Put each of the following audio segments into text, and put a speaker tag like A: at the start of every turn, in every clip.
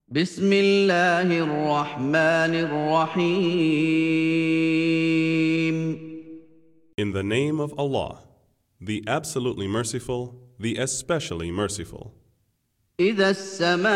A: بسم الله الرحمن الرحيم.
B: In the name of Allah, the absolutely merciful, the especially merciful.
A: إذا السماء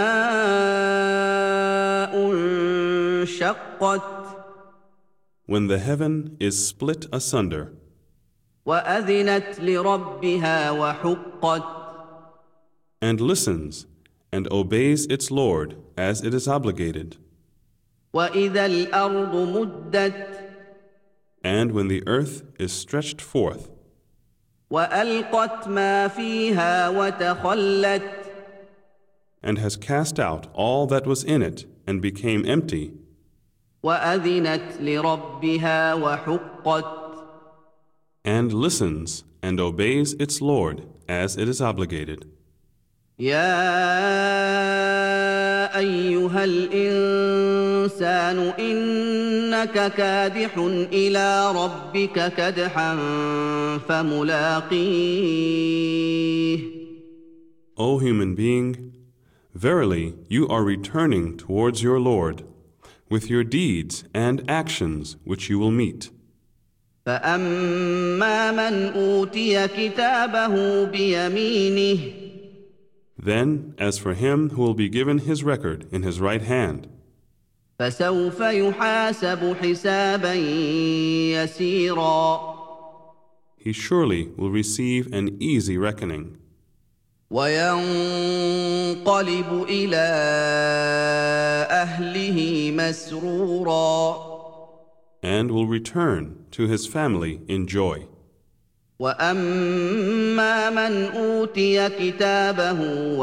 A: انشقت
B: When the heaven is split asunder
A: وأذنت لربها وحقت
B: and listens and obeys its Lord as it is obligated,
A: وإذا الأرض مدت
B: and when the earth is stretched forth
A: وألقت ما فيها وتخلت
B: and has cast out all that was in it and became empty,
A: وأذنت لربها وحقت
B: and listens and obeys its Lord as it is obligated.
A: يا أيها الإنسان إنك كادح إلى ربك كدحا فملاقيه.
B: O human being, verily you are returning towards your Lord with your deeds and actions which you will meet.
A: فأما من أوتي كتابه بيمينه
B: Then, as for him who will be given his record in his right hand,
A: فسوف يحاسب حسابا يسيرا
B: he surely will receive an easy reckoning,
A: وينقلب إلى أهله مسرورا
B: and will return to his family in joy.
A: وأما من أوتي كتابه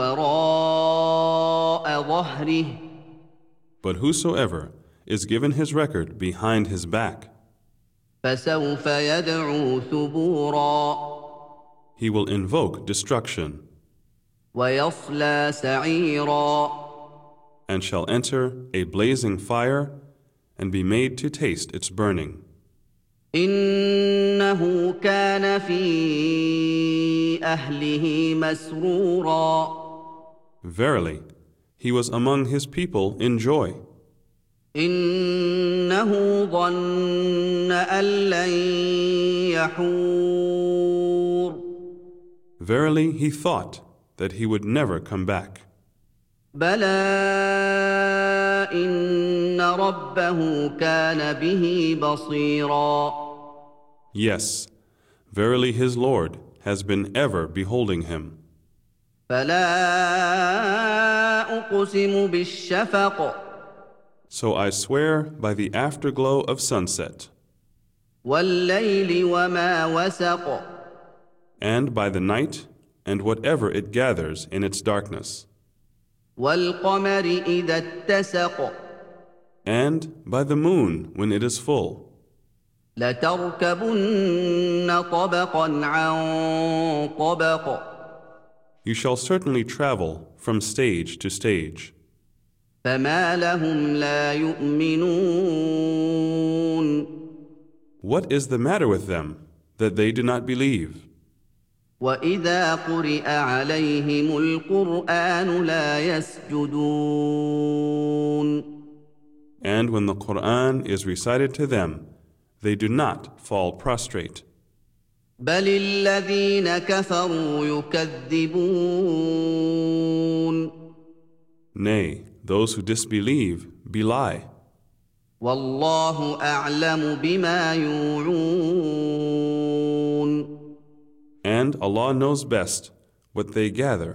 A: وراء ظهره
B: But whosoever is given his record behind his back,
A: فسوف يدعو ثبورا
B: he will invoke destruction
A: ويصلى سعيرا
B: and shall enter a blazing fire and be made to taste its burning.
A: إنه كان في أهله مسرورا
B: Verily, he was among his people in joy.
A: إنه ظن أن لن يحور
B: Verily, he thought that he would never come back.
A: بلى إن ربه كان به بصيرا
B: Yes, verily his Lord has been ever beholding him.
A: فلا أقسم بالشفق
B: So I swear by the afterglow of sunset,
A: والليل وما وسق
B: and by the night and whatever it gathers in its darkness,
A: والقمر إذا اتسق
B: and by the moon when it is full.
A: لتركبن طبقا عن طبق
B: You shall certainly travel from stage to stage.
A: فما لهم لا يؤمنون
B: What is the matter with them that they do not believe?
A: وإذا قرئ عليهم القرآن لا يسجدون
B: And when the Quran is recited to them, they do not fall prostrate.
A: بل الذين كفروا يكذبون
B: Nay, those who disbelieve belie.
A: والله أعلم بما يوعون
B: And Allah knows best what they gather.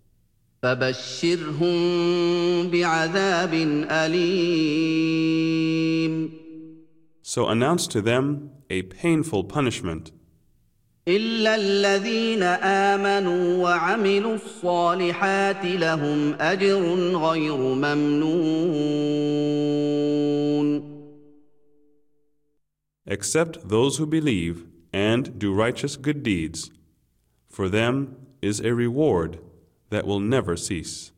A: فبشرهم بعذاب أليم
B: So announce to them a painful punishment,
A: إلا الذين آمنوا وعملوا الصالحات لهم أجر غير ممنون
B: except those who believe and do righteous good deeds. For them is a reward that will never cease.